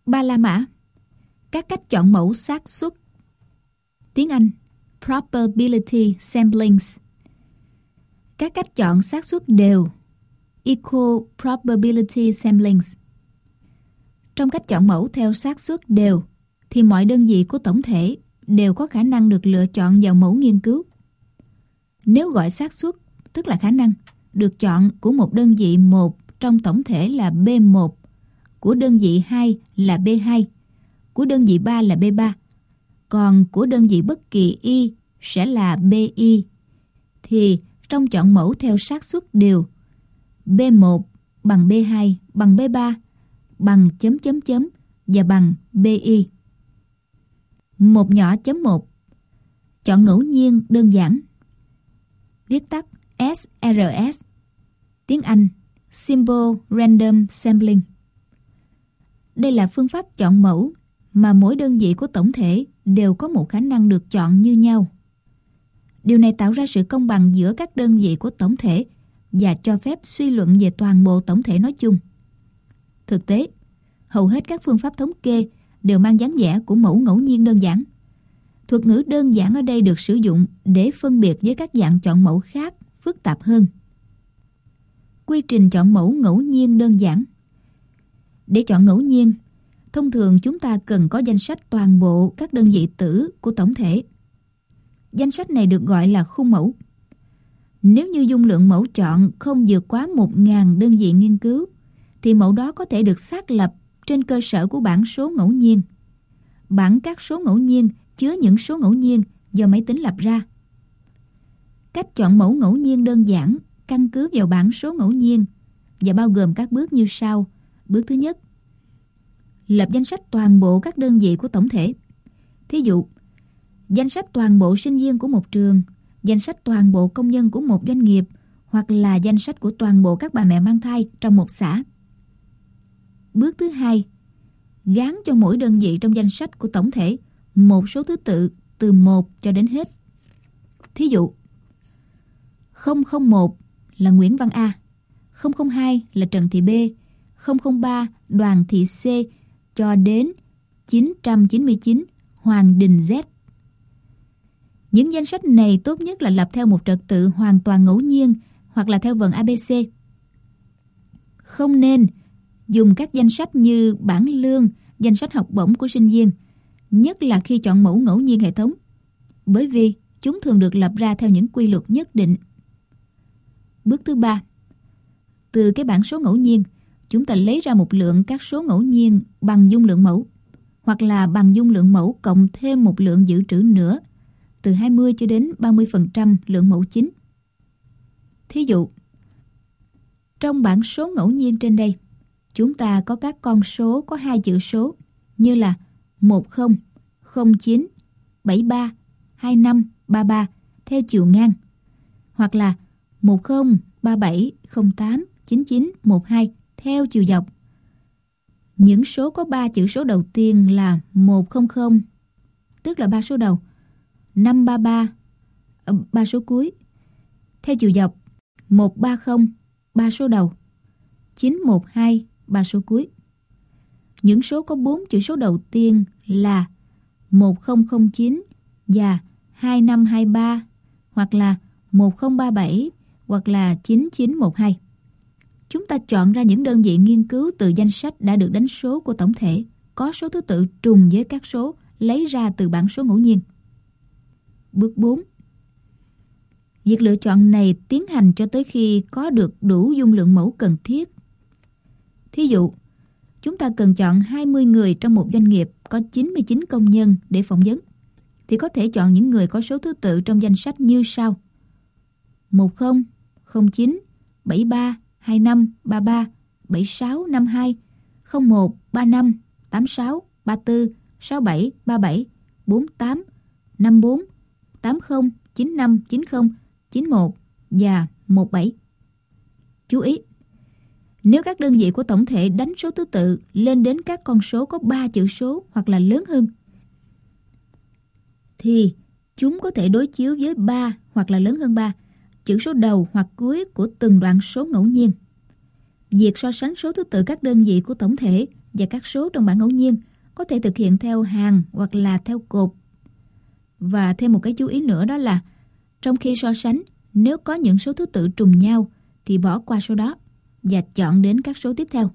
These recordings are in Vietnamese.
Ba la mã. Các cách chọn mẫu xác suất. Tiếng Anh Probability Samplings. Các cách chọn xác suất đều. Equal Probability Samplings. Trong cách chọn mẫu theo xác suất đều thì mọi đơn vị của tổng thể đều có khả năng được lựa chọn vào mẫu nghiên cứu. Nếu gọi xác suất, tức là khả năng được chọn của một đơn vị 1 trong tổng thể là B1, của đơn vị 2 là B2, của đơn vị 3 là B3, còn của đơn vị bất kỳ Y sẽ là BY, thì trong chọn mẫu theo xác suất đều, B1 bằng B2 bằng B3 bằng chấm chấm chấm và bằng BY. Một nhỏ chấm 1. Chọn ngẫu nhiên đơn giản. Viết tắt SRS. Tiếng Anh Simple Random Sampling. Đây là phương pháp chọn mẫu mà mỗi đơn vị của tổng thể đều có một khả năng được chọn như nhau. Điều này tạo ra sự công bằng giữa các đơn vị của tổng thể và cho phép suy luận về toàn bộ tổng thể nói chung. Thực tế, hầu hết các phương pháp thống kê đều mang dáng vẻ của mẫu ngẫu nhiên đơn giản. Thuật ngữ đơn giản ở đây được sử dụng để phân biệt với các dạng chọn mẫu khác phức tạp hơn. Quy trình chọn mẫu ngẫu nhiên đơn giản. Để chọn ngẫu nhiên, thông thường chúng ta cần có danh sách toàn bộ các đơn vị tử của tổng thể. Danh sách này được gọi là khung mẫu. Nếu như dung lượng mẫu chọn không vượt quá 1.000 đơn vị nghiên cứu, thì mẫu đó có thể được xác lập trên cơ sở của bảng số ngẫu nhiên. Bảng các số ngẫu nhiên chứa những số ngẫu nhiên do máy tính lập ra. Cách chọn mẫu ngẫu nhiên đơn giản căn cứ vào bảng số ngẫu nhiên và bao gồm các bước như sau. Bước thứ nhất, lập danh sách toàn bộ các đơn vị của tổng thể. Thí dụ, danh sách toàn bộ sinh viên của một trường, danh sách toàn bộ công nhân của một doanh nghiệp, hoặc là danh sách của toàn bộ các bà mẹ mang thai trong một xã. Bước thứ hai, gán cho mỗi đơn vị trong danh sách của tổng thể một số thứ tự từ 1 cho đến hết. Thí dụ, 001 là Nguyễn Văn A, 002 là Trần Thị B, 003 Đoàn Thị C cho đến 999 Hoàng Đình Z. Những danh sách này tốt nhất là lập theo một trật tự hoàn toàn ngẫu nhiên hoặc là theo vần ABC. Không nên dùng các danh sách như bảng lương, danh sách học bổng của sinh viên, nhất là khi chọn mẫu ngẫu nhiên hệ thống, bởi vì chúng thường được lập ra theo những quy luật nhất định. Bước thứ ba, từ cái bảng số ngẫu nhiên, chúng ta lấy ra một lượng các số ngẫu nhiên bằng dung lượng mẫu, hoặc là bằng dung lượng mẫu cộng thêm một lượng dự trữ nữa, từ 20 cho đến 30% lượng mẫu chính. Thí dụ, trong bảng số ngẫu nhiên trên đây, chúng ta có các con số có 2 chữ số như là 10, 09, 73, 25, 33 theo chiều ngang, hoặc là 10, 37, 08, 99, 12 theo chiều dọc. Những số có 3 chữ số đầu tiên là 100, tức là 3 số đầu, 533, 3 số cuối. Theo chiều dọc, 130, 3 số đầu, 912, 3 số cuối. Những số có 4 chữ số đầu tiên là 1009 và 2523, hoặc là 1037, hoặc là 9912. Chúng ta chọn ra những đơn vị nghiên cứu từ danh sách đã được đánh số của tổng thể, có số thứ tự trùng với các số lấy ra từ bảng số ngẫu nhiên. Bước 4. Việc lựa chọn này tiến hành cho tới khi có được đủ dung lượng mẫu cần thiết. Thí dụ, chúng ta cần chọn 20 người trong một doanh nghiệp có 99 công nhân để phỏng vấn, thì có thể chọn những người có số thứ tự trong danh sách như sau: 10, 09, 73, 25, 33, 76, 52, 01, 35, 86, 34, 67, 37, 48, 54, 80, 95, 90, 91 và 17. Chú ý, nếu các đơn vị của tổng thể đánh số thứ tự lên đến các con số có 3 chữ số hoặc là lớn hơn, thì chúng có thể đối chiếu với 3 hoặc là lớn hơn 3 chữ số đầu hoặc cuối của từng đoạn số ngẫu nhiên. Việc so sánh số thứ tự các đơn vị của tổng thể và các số trong bảng ngẫu nhiên có thể thực hiện theo hàng hoặc là theo cột. Và thêm một cái chú ý nữa, đó là trong khi so sánh, nếu có những số thứ tự trùng nhau thì bỏ qua số đó và chọn đến các số tiếp theo.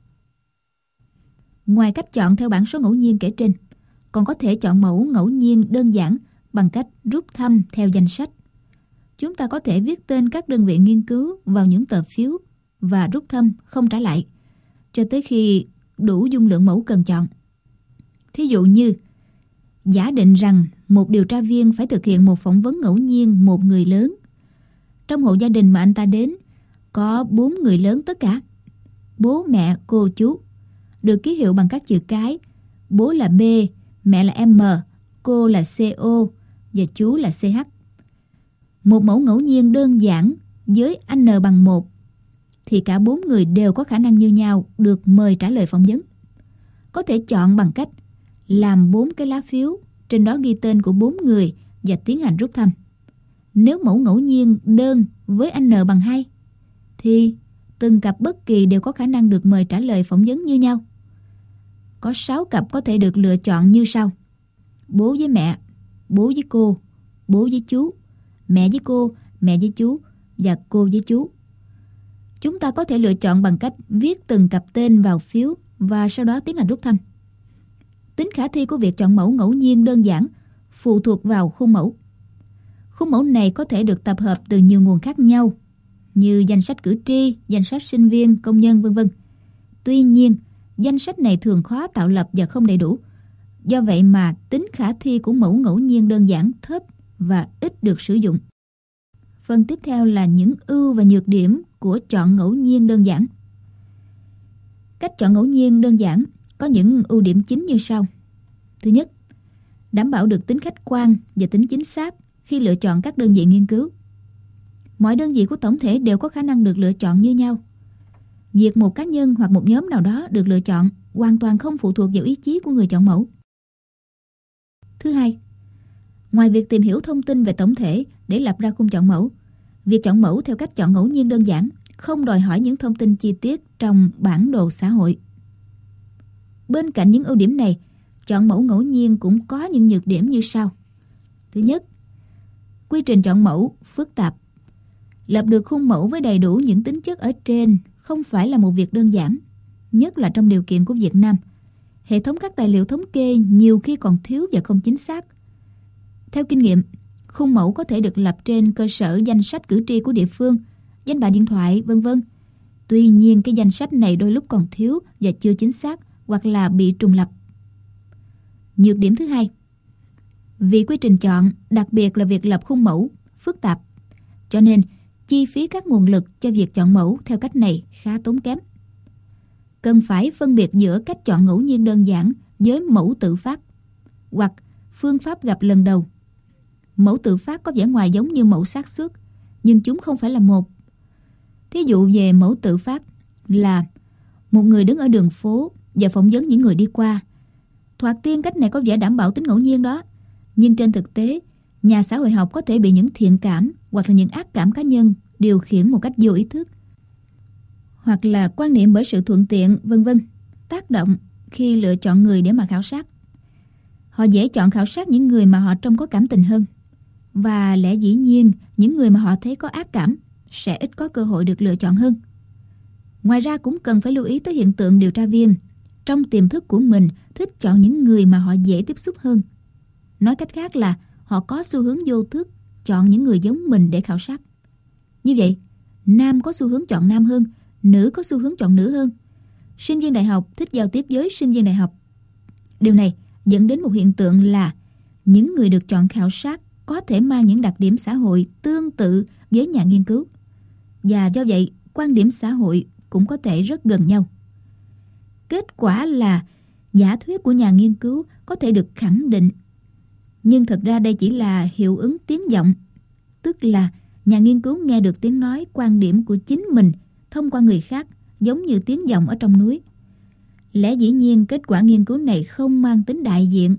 Ngoài cách chọn theo bảng số ngẫu nhiên kể trên, còn có thể chọn mẫu ngẫu nhiên đơn giản bằng cách rút thăm theo danh sách. Chúng ta có thể viết tên các đơn vị nghiên cứu vào những tờ phiếu và rút thăm không trả lại cho tới khi đủ dung lượng mẫu cần chọn. Thí dụ như giả định rằng một điều tra viên phải thực hiện một phỏng vấn ngẫu nhiên một người lớn. Trong hộ gia đình mà anh ta đến có 4 người lớn tất cả: bố, mẹ, cô, chú, được ký hiệu bằng các chữ cái. Bố là B, mẹ là M, cô là CO và chú là CH. Một mẫu ngẫu nhiên đơn giản với N bằng 1 thì cả 4 người đều có khả năng như nhau được mời trả lời phỏng vấn. Có thể chọn bằng cách làm 4 cái lá phiếu, trên đó ghi tên của 4 người và tiến hành rút thăm. Nếu mẫu ngẫu nhiên đơn với N bằng 2 thì từng cặp bất kỳ đều có khả năng được mời trả lời phỏng vấn như nhau. Có 6 cặp có thể được lựa chọn như sau: bố với mẹ, bố với cô, bố với chú, mẹ với cô, mẹ với chú và cô với chú. Chúng ta có thể lựa chọn bằng cách viết từng cặp tên vào phiếu và sau đó tiến hành rút thăm. Tính khả thi của việc chọn mẫu ngẫu nhiên đơn giản phụ thuộc vào khung mẫu. Khung mẫu này có thể được tập hợp từ nhiều nguồn khác nhau như danh sách cử tri, danh sách sinh viên, công nhân, v.v. Tuy nhiên, danh sách này thường khó tạo lập và không đầy đủ. Do vậy mà tính khả thi của mẫu ngẫu nhiên đơn giản thấp và ít được sử dụng. Phần tiếp theo là những ưu và nhược điểm của chọn ngẫu nhiên đơn giản. Cách chọn ngẫu nhiên đơn giản có những ưu điểm chính như sau. Thứ nhất, đảm bảo được tính khách quan và tính chính xác khi lựa chọn các đơn vị nghiên cứu. Mọi đơn vị của tổng thể đều có khả năng được lựa chọn như nhau. Việc một cá nhân hoặc một nhóm nào đó được lựa chọn hoàn toàn không phụ thuộc vào ý chí của người chọn mẫu. Thứ hai, ngoài việc tìm hiểu thông tin về tổng thể để lập ra khung chọn mẫu, việc chọn mẫu theo cách chọn ngẫu nhiên đơn giản không đòi hỏi những thông tin chi tiết trong bản đồ xã hội. Bên cạnh những ưu điểm này, chọn mẫu ngẫu nhiên cũng có những nhược điểm như sau. Thứ nhất, quy trình chọn mẫu phức tạp. Lập được khung mẫu với đầy đủ những tính chất ở trên không phải là một việc đơn giản, nhất là trong điều kiện của Việt Nam. Hệ thống các tài liệu thống kê nhiều khi còn thiếu và không chính xác. Theo kinh nghiệm, khung mẫu có thể được lập trên cơ sở danh sách cử tri của địa phương, danh bạ điện thoại, v.v. Tuy nhiên, cái danh sách này đôi lúc còn thiếu và chưa chính xác hoặc là bị trùng lặp. Nhược điểm thứ hai, vì quy trình chọn, đặc biệt là việc lập khung mẫu, phức tạp, cho nên chi phí các nguồn lực cho việc chọn mẫu theo cách này khá tốn kém. Cần phải phân biệt giữa cách chọn ngẫu nhiên đơn giản với mẫu tự phát hoặc phương pháp gặp lần đầu. Mẫu tự phát có vẻ ngoài giống như mẫu xác suất, nhưng chúng không phải là một. Thí dụ về mẫu tự phát là một người đứng ở đường phố và phỏng vấn những người đi qua. Thoạt tiên cách này có vẻ đảm bảo tính ngẫu nhiên đó, nhưng trên thực tế, nhà xã hội học có thể bị những thiện cảm hoặc là những ác cảm cá nhân điều khiển một cách vô ý thức, hoặc là quan niệm bởi sự thuận tiện, v.v. tác động khi lựa chọn người để mà khảo sát. Họ dễ chọn khảo sát những người mà họ trông có cảm tình hơn, và lẽ dĩ nhiên những người mà họ thấy có ác cảm sẽ ít có cơ hội được lựa chọn hơn. Ngoài ra cũng cần phải lưu ý tới hiện tượng điều tra viên trong tiềm thức của mình thích chọn những người mà họ dễ tiếp xúc hơn. Nói cách khác là họ có xu hướng vô thức chọn những người giống mình để khảo sát. Như vậy, nam có xu hướng chọn nam hơn, nữ có xu hướng chọn nữ hơn. Sinh viên đại học thích giao tiếp với sinh viên đại học. Điều này dẫn đến một hiện tượng là những người được chọn khảo sát có thể mang những đặc điểm xã hội tương tự với nhà nghiên cứu. Và do vậy, quan điểm xã hội cũng có thể rất gần nhau. Kết quả là giả thuyết của nhà nghiên cứu có thể được khẳng định. Nhưng thật ra đây chỉ là hiệu ứng tiếng vọng, tức là nhà nghiên cứu nghe được tiếng nói quan điểm của chính mình thông qua người khác, giống như tiếng vọng ở trong núi. Lẽ dĩ nhiên kết quả nghiên cứu này không mang tính đại diện.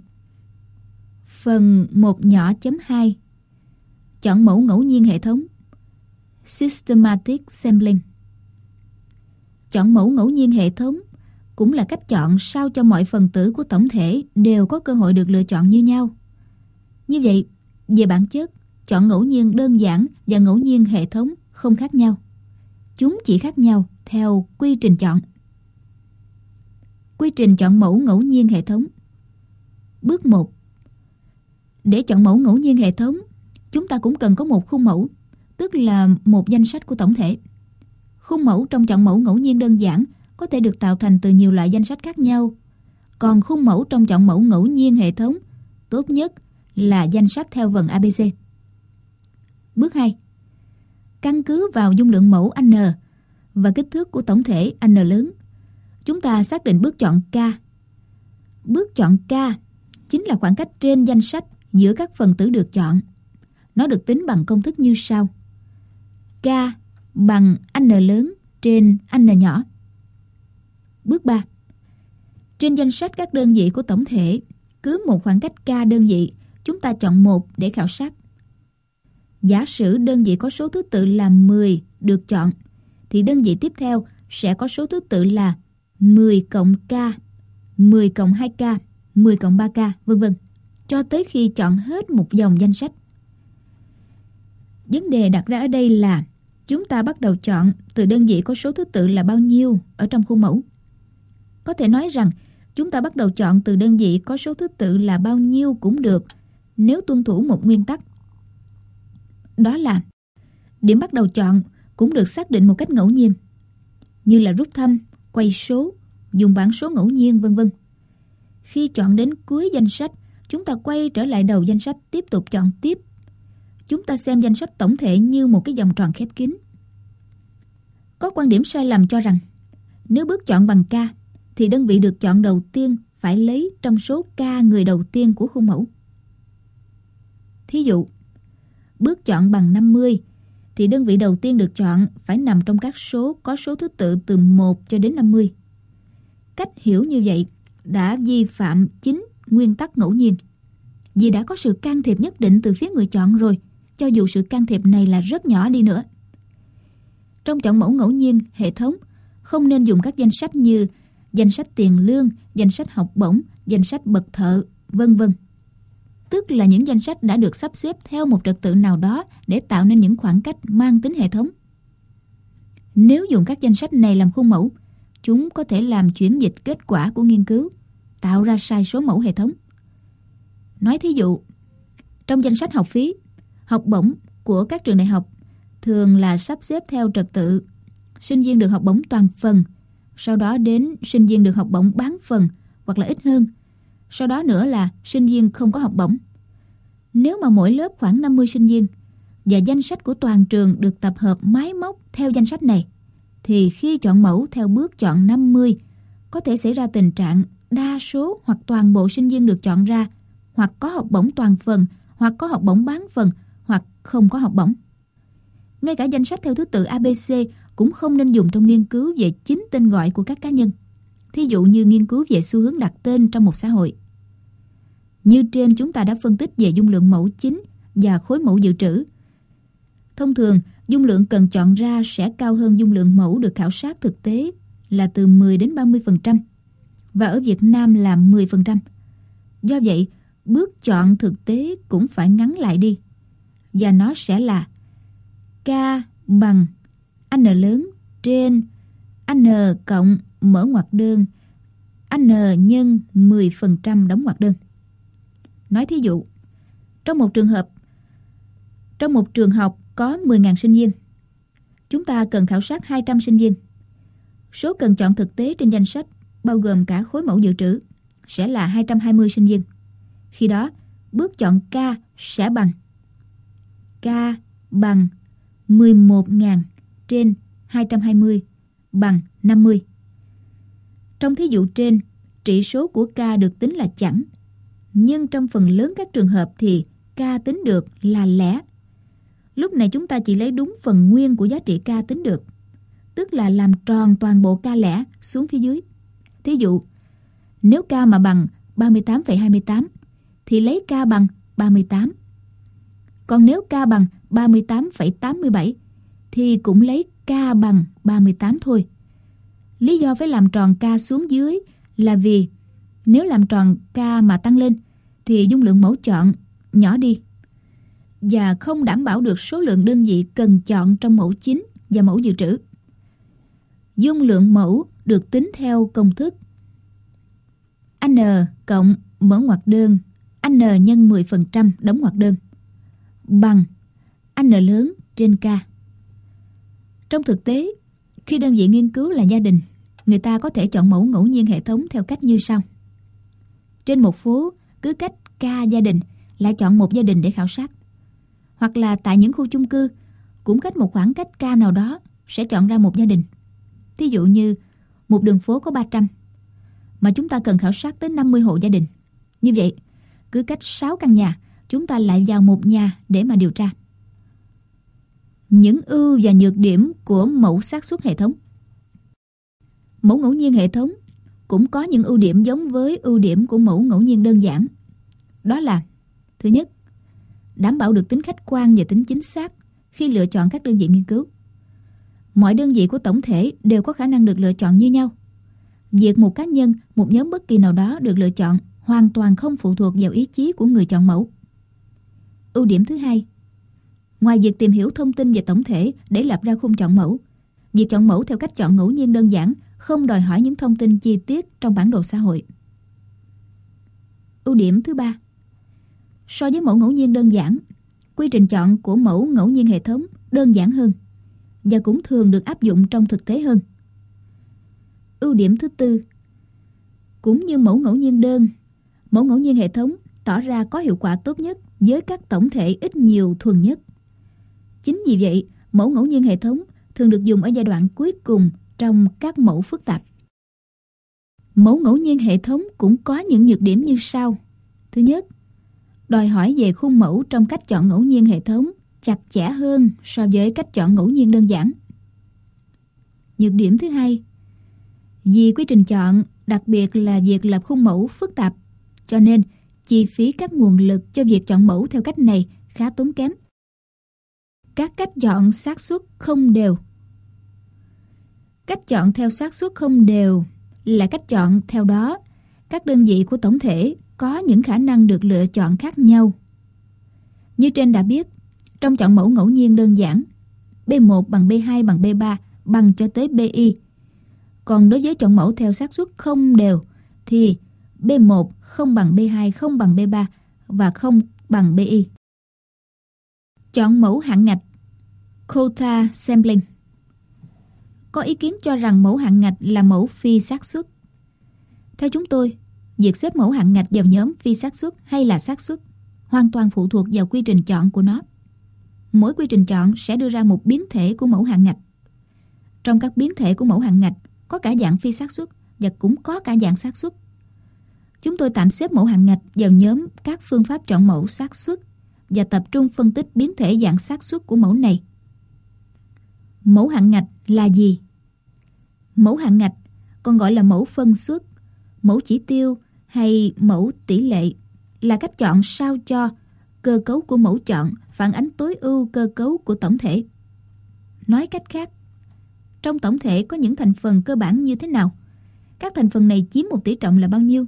Phần 1.2 chọn mẫu ngẫu nhiên hệ thống Systematic Sampling. Chọn mẫu ngẫu nhiên hệ thống cũng là cách chọn sao cho mọi phần tử của tổng thể đều có cơ hội được lựa chọn như nhau. Như vậy, về bản chất, chọn ngẫu nhiên đơn giản và ngẫu nhiên hệ thống không khác nhau. Chúng chỉ khác nhau theo quy trình chọn. Quy trình chọn mẫu ngẫu nhiên hệ thống. Bước 1. Để chọn mẫu ngẫu nhiên hệ thống, chúng ta cũng cần có một khung mẫu, tức là một danh sách của tổng thể. Khung mẫu trong chọn mẫu ngẫu nhiên đơn giản có thể được tạo thành từ nhiều loại danh sách khác nhau. Còn khung mẫu trong chọn mẫu ngẫu nhiên hệ thống tốt nhất là danh sách theo vần ABC. Bước 2. Căn cứ vào dung lượng mẫu N và kích thước của tổng thể N lớn, chúng ta xác định bước chọn K. Bước chọn K chính là khoảng cách trên danh sách giữa các phần tử được chọn. Nó được tính bằng công thức như sau. K bằng N lớn trên N nhỏ. Bước 3. Trên danh sách các đơn vị của tổng thể, cứ một khoảng cách K đơn vị, chúng ta chọn 1 để khảo sát. Giả sử đơn vị có số thứ tự là 10 được chọn, thì đơn vị tiếp theo sẽ có số thứ tự là 10 cộng K, 10 cộng 2K, 10 cộng 3K, vân vân, cho tới khi chọn hết một dòng danh sách. Vấn đề đặt ra ở đây là chúng ta bắt đầu chọn từ đơn vị có số thứ tự là bao nhiêu ở trong khuôn mẫu. Có thể nói rằng chúng ta bắt đầu chọn từ đơn vị có số thứ tự là bao nhiêu cũng được nếu tuân thủ một nguyên tắc. Đó là điểm bắt đầu chọn cũng được xác định một cách ngẫu nhiên, như là rút thăm, quay số, dùng bảng số ngẫu nhiên, vân vân. Khi chọn đến cuối danh sách, chúng ta quay trở lại đầu danh sách tiếp tục chọn tiếp. Chúng ta xem danh sách tổng thể như một cái vòng tròn khép kín. Có quan điểm sai lầm cho rằng nếu bước chọn bằng K thì đơn vị được chọn đầu tiên phải lấy trong số K người đầu tiên của khuôn mẫu. Thí dụ, bước chọn bằng 50 thì đơn vị đầu tiên được chọn phải nằm trong các số có số thứ tự từ 1 cho đến 50. Cách hiểu như vậy đã vi phạm chính nguyên tắc ngẫu nhiên, vì đã có sự can thiệp nhất định từ phía người chọn rồi, cho dù sự can thiệp này là rất nhỏ đi nữa. Trong chọn mẫu ngẫu nhiên hệ thống, không nên dùng các danh sách như danh sách tiền lương, danh sách học bổng, danh sách bậc thợ, vân vân. Tức là những danh sách đã được sắp xếp theo một trật tự nào đó để tạo nên những khoảng cách mang tính hệ thống. Nếu dùng các danh sách này làm khuôn mẫu, chúng có thể làm chuyển dịch kết quả của nghiên cứu, tạo ra sai số mẫu hệ thống. Nói thí dụ, trong danh sách học phí, học bổng của các trường đại học thường là sắp xếp theo trật tự sinh viên được học bổng toàn phần, sau đó đến sinh viên được học bổng bán phần hoặc là ít hơn, sau đó nữa là sinh viên không có học bổng. Nếu mà mỗi lớp khoảng 50 sinh viên và danh sách của toàn trường được tập hợp máy móc theo danh sách này, thì khi chọn mẫu theo bước chọn 50 có thể xảy ra tình trạng đa số hoặc toàn bộ sinh viên được chọn ra hoặc có học bổng toàn phần, hoặc có học bổng bán phần, hoặc không có học bổng. Ngay cả danh sách theo thứ tự ABC cũng không nên dùng trong nghiên cứu về chính tên gọi của các cá nhân. Thí dụ như nghiên cứu về xu hướng đặt tên trong một xã hội. Như trên chúng ta đã phân tích về dung lượng mẫu chính và khối mẫu dự trữ. Thông thường, dung lượng cần chọn ra sẽ cao hơn dung lượng mẫu được khảo sát thực tế là từ 10 đến 30%, và ở Việt Nam là 10%. Do vậy, bước chọn thực tế cũng phải ngắn lại đi, và nó sẽ là K bằng N lớn trên N cộng mở ngoặc đơn N nhân 10% đóng ngoặc đơn. Nói thí dụ, trong một trường học có 10.000 sinh viên, chúng ta cần khảo sát 200 sinh viên. Số cần chọn thực tế trên danh sách bao gồm cả khối mẫu dự trữ sẽ là 220 sinh viên. Khi đó, bước chọn K sẽ bằng K bằng 11.000 trên 220 bằng 50. Trong thí dụ trên, trị số của K được tính là chẵn, nhưng trong phần lớn các trường hợp thì K tính được là lẻ. Lúc này chúng ta chỉ lấy đúng phần nguyên của giá trị K tính được, tức là làm tròn toàn bộ K lẻ xuống phía dưới. Thí dụ, nếu K mà bằng 38,28 thì lấy K bằng 38. Còn nếu K bằng 38,87 thì cũng lấy K bằng 38 thôi. Lý do phải làm tròn K xuống dưới là vì nếu làm tròn K mà tăng lên thì dung lượng mẫu chọn nhỏ đi và không đảm bảo được số lượng đơn vị cần chọn trong mẫu chính và mẫu dự trữ. Dung lượng mẫu được tính theo công thức N cộng mở ngoặc đơn N nhân 10% đóng ngoặc đơn bằng N lớn trên K. Trong thực tế, khi đơn vị nghiên cứu là gia đình, người ta có thể chọn mẫu ngẫu nhiên hệ thống theo cách như sau. Trên một phố, cứ cách K gia đình lại chọn một gia đình để khảo sát. Hoặc là tại những khu chung cư, cũng cách một khoảng cách K nào đó sẽ chọn ra một gia đình. Thí dụ như một đường phố có 300, mà chúng ta cần khảo sát tới 50 hộ gia đình. Như vậy, cứ cách 6 căn nhà, chúng ta lại vào một nhà để mà điều tra. Những ưu và nhược điểm của mẫu xác suất hệ thống. Mẫu ngẫu nhiên hệ thống cũng có những ưu điểm giống với ưu điểm của mẫu ngẫu nhiên đơn giản. Đó là: thứ nhất, đảm bảo được tính khách quan và tính chính xác khi lựa chọn các đơn vị nghiên cứu. Mọi đơn vị của tổng thể đều có khả năng được lựa chọn như nhau. Việc một cá nhân, một nhóm bất kỳ nào đó được lựa chọn hoàn toàn không phụ thuộc vào ý chí của người chọn mẫu. Ưu điểm thứ hai, ngoài việc tìm hiểu thông tin về tổng thể để lập ra khung chọn mẫu, việc chọn mẫu theo cách chọn ngẫu nhiên đơn giản không đòi hỏi những thông tin chi tiết trong bản đồ xã hội. Ưu điểm thứ ba, so với mẫu ngẫu nhiên đơn giản, quy trình chọn của mẫu ngẫu nhiên hệ thống đơn giản hơn và cũng thường được áp dụng trong thực tế hơn. Ưu điểm thứ tư, cũng như mẫu ngẫu nhiên đơn, mẫu ngẫu nhiên hệ thống tỏ ra có hiệu quả tốt nhất với các tổng thể ít nhiều thuần nhất. Chính vì vậy, mẫu ngẫu nhiên hệ thống thường được dùng ở giai đoạn cuối cùng trong các mẫu phức tạp. Mẫu ngẫu nhiên hệ thống cũng có những nhược điểm như sau. Thứ nhất, đòi hỏi về khung mẫu trong cách chọn ngẫu nhiên hệ thống chặt chẽ hơn so với cách chọn ngẫu nhiên đơn giản. Nhược điểm thứ hai, vì quy trình chọn, đặc biệt là việc lập khung mẫu phức tạp, cho nên chi phí các nguồn lực cho việc chọn mẫu theo cách này khá tốn kém. Các cách chọn xác suất không đều. Cách chọn theo xác suất không đều là cách chọn theo đó các đơn vị của tổng thể có những khả năng được lựa chọn khác nhau. Như trên đã biết, trong chọn mẫu ngẫu nhiên đơn giản, B1 bằng B2 bằng B3 bằng cho tới BI. Còn đối với chọn mẫu theo xác suất không đều thì B1 không bằng B2 không bằng B3 và không bằng BI. Chọn mẫu hạn ngạch Quota Sampling. Có ý kiến cho rằng mẫu hạn ngạch là mẫu phi xác suất. Theo chúng tôi, việc xếp mẫu hạn ngạch vào nhóm phi xác suất hay là xác suất hoàn toàn phụ thuộc vào quy trình chọn của nó. Mỗi quy trình chọn sẽ đưa ra một biến thể của mẫu hạn ngạch. Trong các biến thể của mẫu hạn ngạch có cả dạng phi xác suất và cũng có cả dạng xác suất. Chúng tôi tạm xếp mẫu hạn ngạch vào nhóm các phương pháp chọn mẫu xác suất và tập trung phân tích biến thể dạng xác suất của mẫu này. Mẫu hạn ngạch là gì? Mẫu hạn ngạch còn gọi là mẫu phân suất, mẫu chỉ tiêu hay mẫu tỷ lệ là cách chọn sao cho cơ cấu của mẫu chọn phản ánh tối ưu cơ cấu của tổng thể. Nói cách khác, trong tổng thể có những thành phần cơ bản như thế nào? Các thành phần này chiếm một tỷ trọng là bao nhiêu?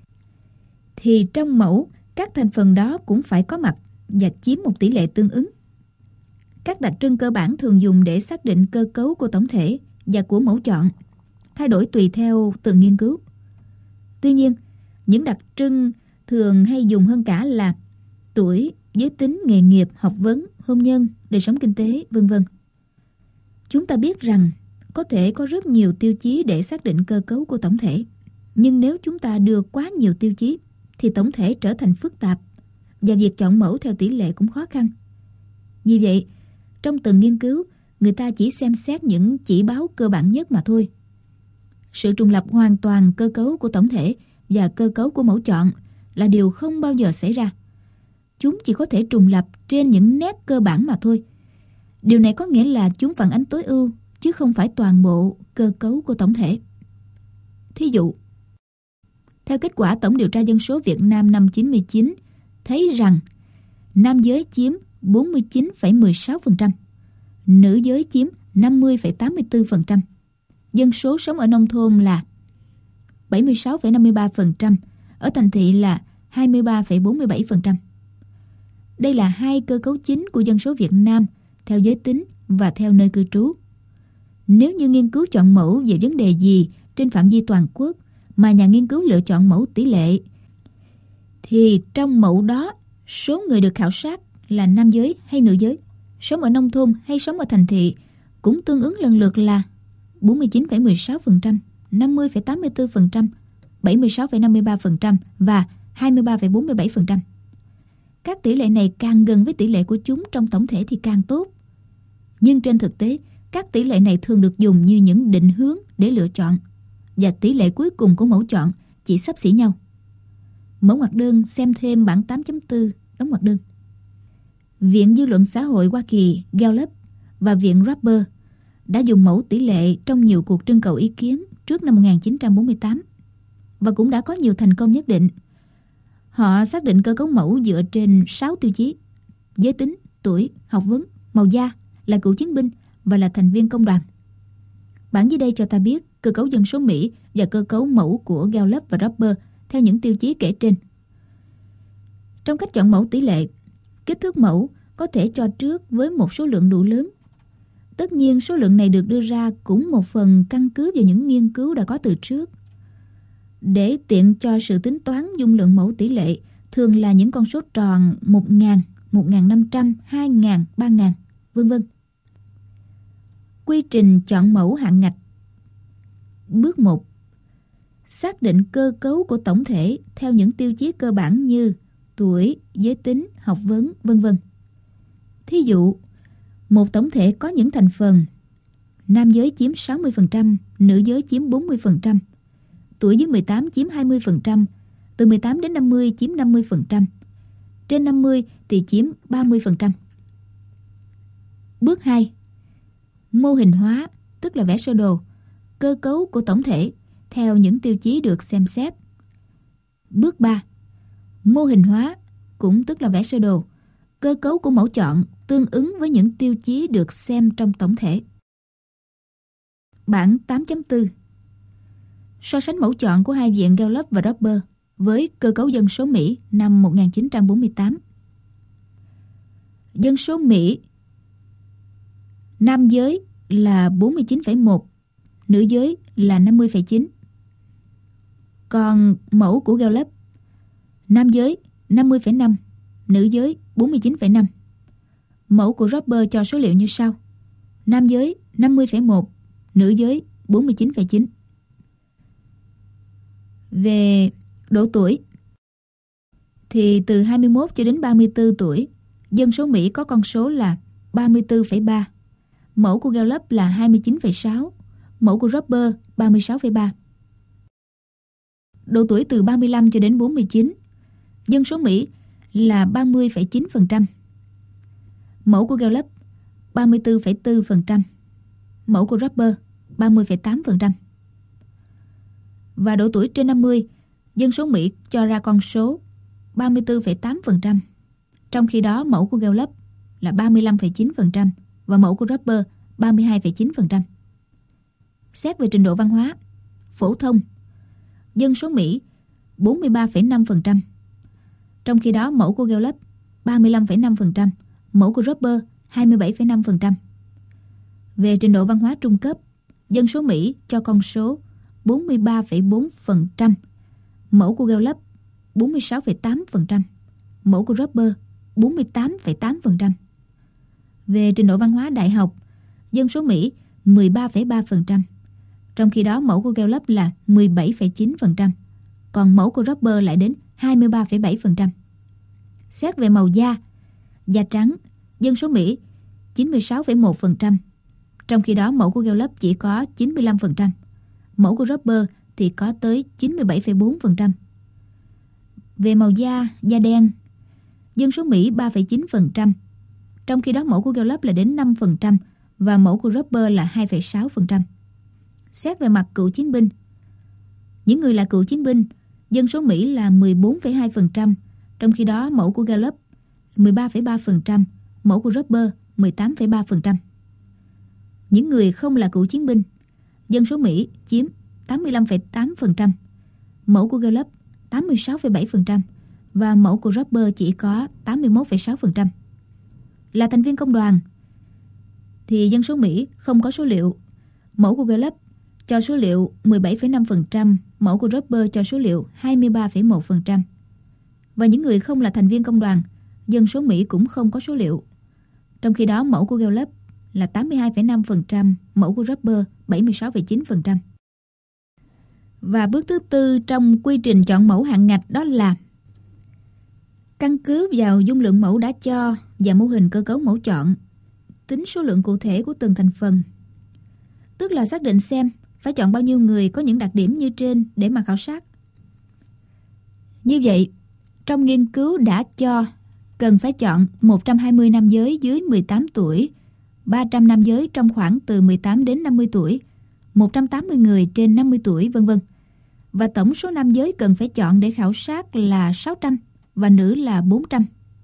Thì trong mẫu, các thành phần đó cũng phải có mặt và chiếm một tỷ lệ tương ứng. Các đặc trưng cơ bản thường dùng để xác định cơ cấu của tổng thể và của mẫu chọn, thay đổi tùy theo từng nghiên cứu. Tuy nhiên, những đặc trưng thường hay dùng hơn cả là tuổi, giới tính, nghề nghiệp, học vấn, hôn nhân, đời sống kinh tế, v.v. Chúng ta biết rằng có thể có rất nhiều tiêu chí để xác định cơ cấu của tổng thể. Nhưng nếu chúng ta đưa quá nhiều tiêu chí thì tổng thể trở thành phức tạp và việc chọn mẫu theo tỷ lệ cũng khó khăn. Vì vậy, trong từng nghiên cứu, người ta chỉ xem xét những chỉ báo cơ bản nhất mà thôi. Sự trùng lập hoàn toàn cơ cấu của tổng thể và cơ cấu của mẫu chọn là điều không bao giờ xảy ra. Chúng chỉ có thể trùng lập trên những nét cơ bản mà thôi. Điều này có nghĩa là chúng phản ánh tối ưu, chứ không phải toàn bộ cơ cấu của tổng thể. Thí dụ, theo kết quả tổng điều tra dân số Việt Nam năm 99, thấy rằng nam giới chiếm 49,16%, nữ giới chiếm 50,84%. dân số sống ở nông thôn là 76,53%, ở thành thị là 23,47%. Đây là hai cơ cấu chính của dân số Việt Nam theo giới tính và theo nơi cư trú. Nếu như nghiên cứu chọn mẫu về vấn đề gì trên phạm vi toàn quốc mà nhà nghiên cứu lựa chọn mẫu tỷ lệ, thì trong mẫu đó số người được khảo sát là nam giới hay nữ giới, sống ở nông thôn hay sống ở thành thị cũng tương ứng lần lượt là 49,16%, 50,84%, 76,53% và 23,47%. Các tỷ lệ này càng gần với tỷ lệ của chúng trong tổng thể thì càng tốt. Nhưng trên thực tế, các tỷ lệ này thường được dùng như những định hướng để lựa chọn, và tỷ lệ cuối cùng của mẫu chọn chỉ xấp xỉ nhau. Mẫu ngoặc đơn xem thêm bảng 8.4 đóng ngoặc đơn. Viện Dư luận Xã hội Hoa Kỳ Gallup và Viện Roper đã dùng mẫu tỷ lệ trong nhiều cuộc trưng cầu ý kiến trước năm 1948 và cũng đã có nhiều thành công nhất định. Họ xác định cơ cấu mẫu dựa trên 6 tiêu chí: giới tính, tuổi, học vấn, màu da, là cựu chiến binh và là thành viên công đoàn. Bản dưới đây cho ta biết cơ cấu dân số Mỹ và cơ cấu mẫu của Gallup và Roper theo những tiêu chí kể trên. Trong cách chọn mẫu tỷ lệ, kích thước mẫu có thể cho trước với một số lượng đủ lớn. Tất nhiên số lượng này được đưa ra cũng một phần căn cứ vào những nghiên cứu đã có từ trước. Để tiện cho sự tính toán, dung lượng mẫu tỷ lệ thường là những con số tròn 1.000, 1.500, 2.000, 3.000, v.v. Quy trình chọn mẫu hạn ngạch. Bước 1. Xác định cơ cấu của tổng thể theo những tiêu chí cơ bản như tuổi, giới tính, học vấn, v.v. Thí dụ, một tổng thể có những thành phần: nam giới chiếm 60%, nữ giới chiếm 40%, tuổi dưới 18 chiếm 20%, từ 18 đến 50 chiếm 50%, trên 50 thì chiếm 30%. Bước 2. Mô hình hóa, tức là vẽ sơ đồ, cơ cấu của tổng thể theo những tiêu chí được xem xét. Bước 3. Mô hình hóa, cũng tức là vẽ sơ đồ, cơ cấu của mẫu chọn tương ứng với những tiêu chí được xem trong tổng thể. Bảng 8.4. So sánh mẫu chọn của hai viện Gallup và Roper với cơ cấu dân số Mỹ năm 1948. Dân số Mỹ: nam giới là 49,1, nữ giới là 50,9. Còn mẫu của Gallup: nam giới 50,5, nữ giới 49,5. Mẫu của Roper cho số liệu như sau: nam giới 50,1, nữ giới 49,9. Về độ tuổi thì từ 21 cho đến 34 tuổi, dân số Mỹ có con số là 34,3. Mẫu của Gallup là 29,6, mẫu của Roper 36,3. Độ tuổi từ 35 cho đến 49, dân số Mỹ là 30,9%. Mẫu của Gallup 34,4%, mẫu của Roper 30,8%. Và độ tuổi trên 50, dân số Mỹ cho ra con số 34,8%. Trong khi đó mẫu của Gallup là 35,9% và mẫu của Roper 32,9%. Xét về trình độ văn hóa, phổ thông, dân số Mỹ 43,5%. Trong khi đó mẫu của Gallup 35,5%, mẫu của Roper 27,5%. Về trình độ văn hóa trung cấp, dân số Mỹ cho con số 43,4%, mẫu của Gallup 46,8%, mẫu của Roper 48,8%. Về trình độ văn hóa đại học, dân số Mỹ 13,3%, trong khi đó mẫu của Gallup là 17,9%, còn mẫu của Roper lại đến 23,7%. Xét về màu da, da trắng, dân số Mỹ 96,1%, trong khi đó mẫu của Gallup chỉ có 95%, mẫu của Roper thì có tới 97,4%. Về màu da, da đen, dân số Mỹ 3,9%, trong khi đó mẫu của Gallup là đến 5% và mẫu của Roper là 2,6%. Xét về mặt cựu chiến binh, những người là cựu chiến binh, dân số Mỹ là 14,2%, trong khi đó mẫu của Gallup 13,3%, mẫu của Roper 18,3%. Những người không là cựu chiến binh, dân số Mỹ chiếm 85,8%, mẫu của Gallup 86,7% và mẫu của Roper chỉ có 81,6%. Là thành viên công đoàn thì dân số Mỹ không có số liệu. Mẫu của Gallup cho số liệu 17,5%, mẫu của Roper cho số liệu 23,1%. Và những người không là thành viên công đoàn, dân số Mỹ cũng không có số liệu. Trong khi đó mẫu của Gallup là 82,5%, mẫu của Roper 76,9%. Và bước thứ tư trong quy trình chọn mẫu hạn ngạch đó là căn cứ vào dung lượng mẫu đã cho và mô hình cơ cấu mẫu chọn, tính số lượng cụ thể của từng thành phần. Tức là xác định xem phải chọn bao nhiêu người có những đặc điểm như trên để mà khảo sát. Như vậy, trong nghiên cứu đã cho cần phải chọn 120 nam giới dưới 18 tuổi, 300 nam giới trong khoảng từ 18 đến 50 tuổi, 180 người trên 50 tuổi, v.v. Và tổng số nam giới cần phải chọn để khảo sát là 600 và nữ là 400.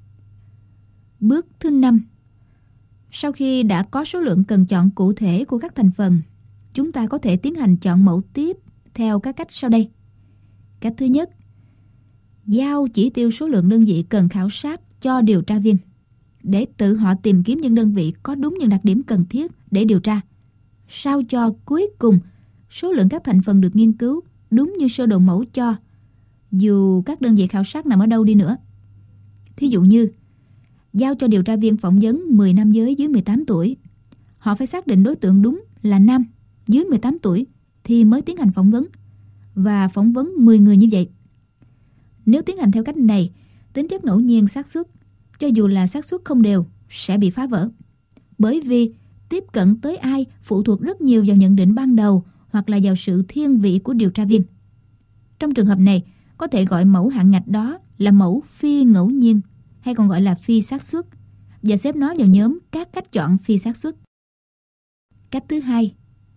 Bước thứ 5. Sau khi đã có số lượng cần chọn cụ thể của các thành phần, chúng ta có thể tiến hành chọn mẫu tiếp theo các cách sau đây. Cách thứ nhất, giao chỉ tiêu số lượng đơn vị cần khảo sát cho điều tra viên để tự họ tìm kiếm những đơn vị có đúng những đặc điểm cần thiết để điều tra, sao cho cuối cùng số lượng các thành phần được nghiên cứu đúng như sơ đồ mẫu cho, dù các đơn vị khảo sát nằm ở đâu đi nữa. Thí dụ như giao cho điều tra viên phỏng vấn 10 nam giới dưới 18 tuổi. Họ phải xác định đối tượng đúng là nam dưới 18 tuổi thì mới tiến hành phỏng vấn, và phỏng vấn 10 người như vậy. Nếu tiến hành theo cách này, tính chất ngẫu nhiên xác suất, cho dù là xác suất không đều, sẽ bị phá vỡ. Bởi vì tiếp cận tới ai phụ thuộc rất nhiều vào nhận định ban đầu hoặc là vào sự thiên vị của điều tra viên. Trong trường hợp này, có thể gọi mẫu hạn ngạch đó là mẫu phi ngẫu nhiên, hay còn gọi là phi xác suất, và xếp nó vào nhóm các cách chọn phi xác suất. Cách thứ hai,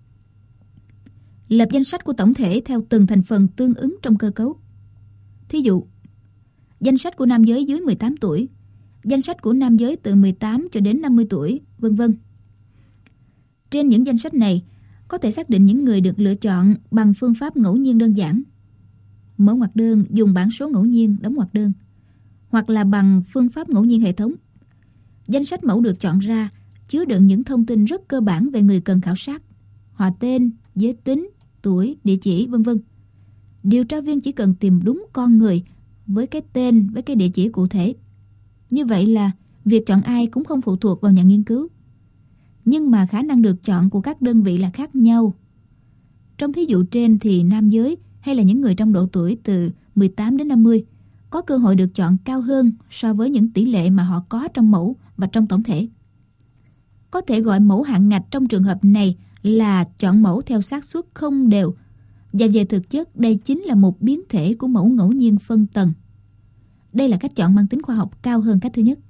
lập danh sách của tổng thể theo từng thành phần tương ứng trong cơ cấu. Thí dụ, danh sách của nam giới dưới 18 tuổi, danh sách của nam giới từ 18 cho đến 50 tuổi, v.v. Trên những danh sách này, có thể xác định những người được lựa chọn bằng phương pháp ngẫu nhiên đơn giản. Mở ngoặc đơn dùng bảng số ngẫu nhiên đóng ngoặc đơn, hoặc là bằng phương pháp ngẫu nhiên hệ thống. Danh sách mẫu được chọn ra chứa đựng những thông tin rất cơ bản về người cần khảo sát: họ tên, giới tính, tuổi, địa chỉ, v.v. Điều tra viên chỉ cần tìm đúng con người với cái tên, với cái địa chỉ cụ thể. Như vậy là việc chọn ai cũng không phụ thuộc vào nhà nghiên cứu. Nhưng mà khả năng được chọn của các đơn vị là khác nhau. Trong thí dụ trên thì nam giới hay là những người trong độ tuổi từ 18 đến 50 có cơ hội được chọn cao hơn so với những tỷ lệ mà họ có trong mẫu và trong tổng thể. Có thể gọi mẫu hạn ngạch trong trường hợp này là chọn mẫu theo xác suất không đều, và về thực chất đây chính là một biến thể của mẫu ngẫu nhiên phân tầng. Đây là cách chọn mang tính khoa học cao hơn cách thứ nhất.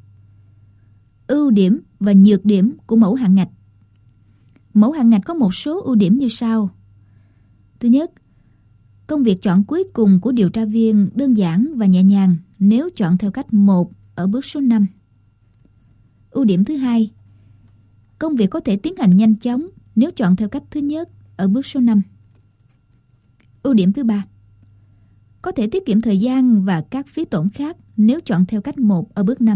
Ưu điểm và nhược điểm của mẫu hạn ngạch. Mẫu hạn ngạch có một số ưu điểm như sau. Thứ nhất, công việc chọn cuối cùng của điều tra viên đơn giản và nhẹ nhàng nếu chọn theo cách 1 ở bước số 5. Ưu điểm thứ hai, công việc có thể tiến hành nhanh chóng nếu chọn theo cách thứ nhất ở bước số 5. Ưu điểm thứ ba, có thể tiết kiệm thời gian và các phí tổn khác nếu chọn theo cách 1 ở bước 5.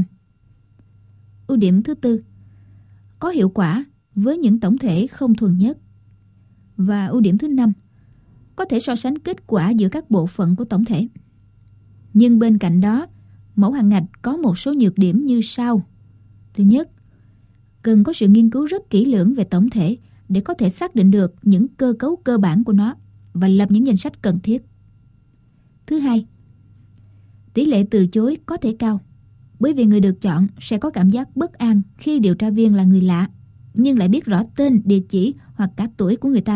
Ưu điểm thứ tư, có hiệu quả với những tổng thể không thuần nhất. Và ưu điểm thứ 5, có thể so sánh kết quả giữa các bộ phận của tổng thể. Nhưng bên cạnh đó, mẫu hạn ngạch có một số nhược điểm như sau. Thứ nhất, cần có sự nghiên cứu rất kỹ lưỡng về tổng thể để có thể xác định được những cơ cấu cơ bản của nó và lập những danh sách cần thiết. Thứ hai, tỷ lệ từ chối có thể cao, bởi vì người được chọn sẽ có cảm giác bất an khi điều tra viên là người lạ, nhưng lại biết rõ tên, địa chỉ hoặc cả tuổi của người ta.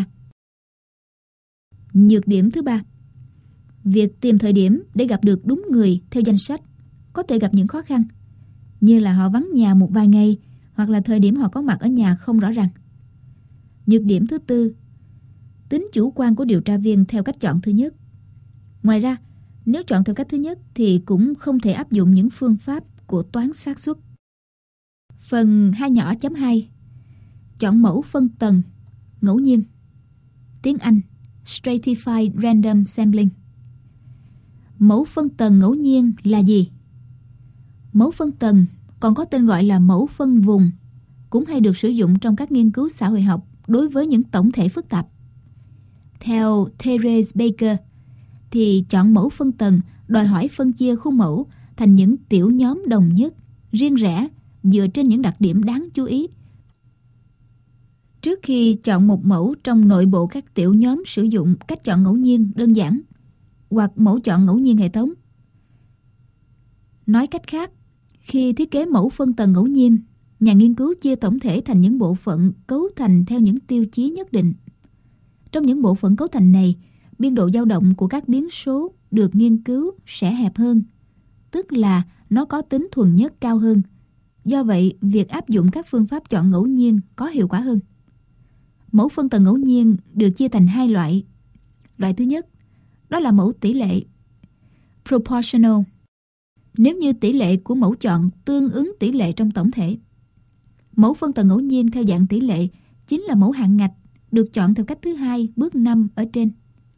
Nhược điểm thứ ba, việc tìm thời điểm để gặp được đúng người theo danh sách có thể gặp những khó khăn, như là họ vắng nhà một vài ngày hoặc là thời điểm họ có mặt ở nhà không rõ ràng. Nhược điểm thứ tư, tính chủ quan của điều tra viên theo cách chọn thứ nhất. Ngoài ra, nếu chọn theo cách thứ nhất thì cũng không thể áp dụng những phương pháp của toán xác suất. Phần 2 nhỏ.2 chọn mẫu phân tầng, ngẫu nhiên. tiếng Anh Stratified Random Sampling. Mẫu phân tầng ngẫu nhiên là gì? Mẫu phân tầng còn có tên gọi là mẫu phân vùng, cũng hay được sử dụng trong các nghiên cứu xã hội học đối với những tổng thể phức tạp. Theo Therese Baker, thì chọn mẫu phân tầng đòi hỏi phân chia khuôn mẫu thành những tiểu nhóm đồng nhất, riêng rẽ, dựa trên những đặc điểm đáng chú ý. Trước khi chọn một mẫu trong nội bộ các tiểu nhóm, sử dụng cách chọn ngẫu nhiên đơn giản hoặc mẫu chọn ngẫu nhiên hệ thống. Nói cách khác, khi thiết kế mẫu phân tầng ngẫu nhiên, nhà nghiên cứu chia tổng thể thành những bộ phận cấu thành theo những tiêu chí nhất định. Trong những bộ phận cấu thành này, biên độ dao động của các biến số được nghiên cứu sẽ hẹp hơn, tức là nó có tính thuần nhất cao hơn. Do vậy, việc áp dụng các phương pháp chọn ngẫu nhiên có hiệu quả hơn. Mẫu phân tầng ngẫu nhiên được chia thành hai loại. Loại thứ nhất, đó là mẫu tỷ lệ proportional. Nếu như tỷ lệ của mẫu chọn tương ứng tỷ lệ trong tổng thể. Mẫu phân tầng ngẫu nhiên theo dạng tỷ lệ chính là mẫu hạn ngạch, được chọn theo cách thứ hai bước 5 ở trên.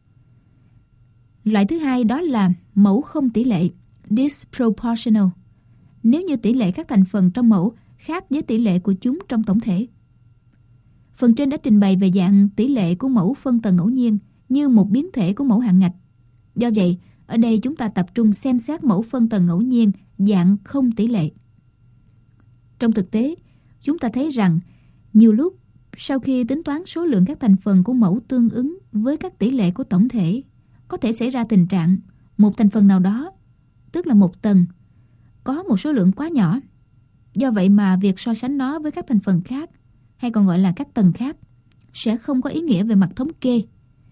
Loại thứ hai đó là mẫu không tỷ lệ disproportional. Nếu như tỷ lệ các thành phần trong mẫu khác với tỷ lệ của chúng trong tổng thể. Phần trên đã trình bày về dạng tỷ lệ của mẫu phân tầng ngẫu nhiên như một biến thể của mẫu hạn ngạch. Do vậy, ở đây chúng ta tập trung xem xét mẫu phân tầng ngẫu nhiên dạng không tỷ lệ. Trong thực tế, chúng ta thấy rằng nhiều lúc sau khi tính toán số lượng các thành phần của mẫu tương ứng với các tỷ lệ của tổng thể, có thể xảy ra tình trạng một thành phần nào đó, tức là một tầng, có một số lượng quá nhỏ. Do vậy mà việc so sánh nó với các thành phần khác, hay còn gọi là các tầng khác, sẽ không có ý nghĩa về mặt thống kê.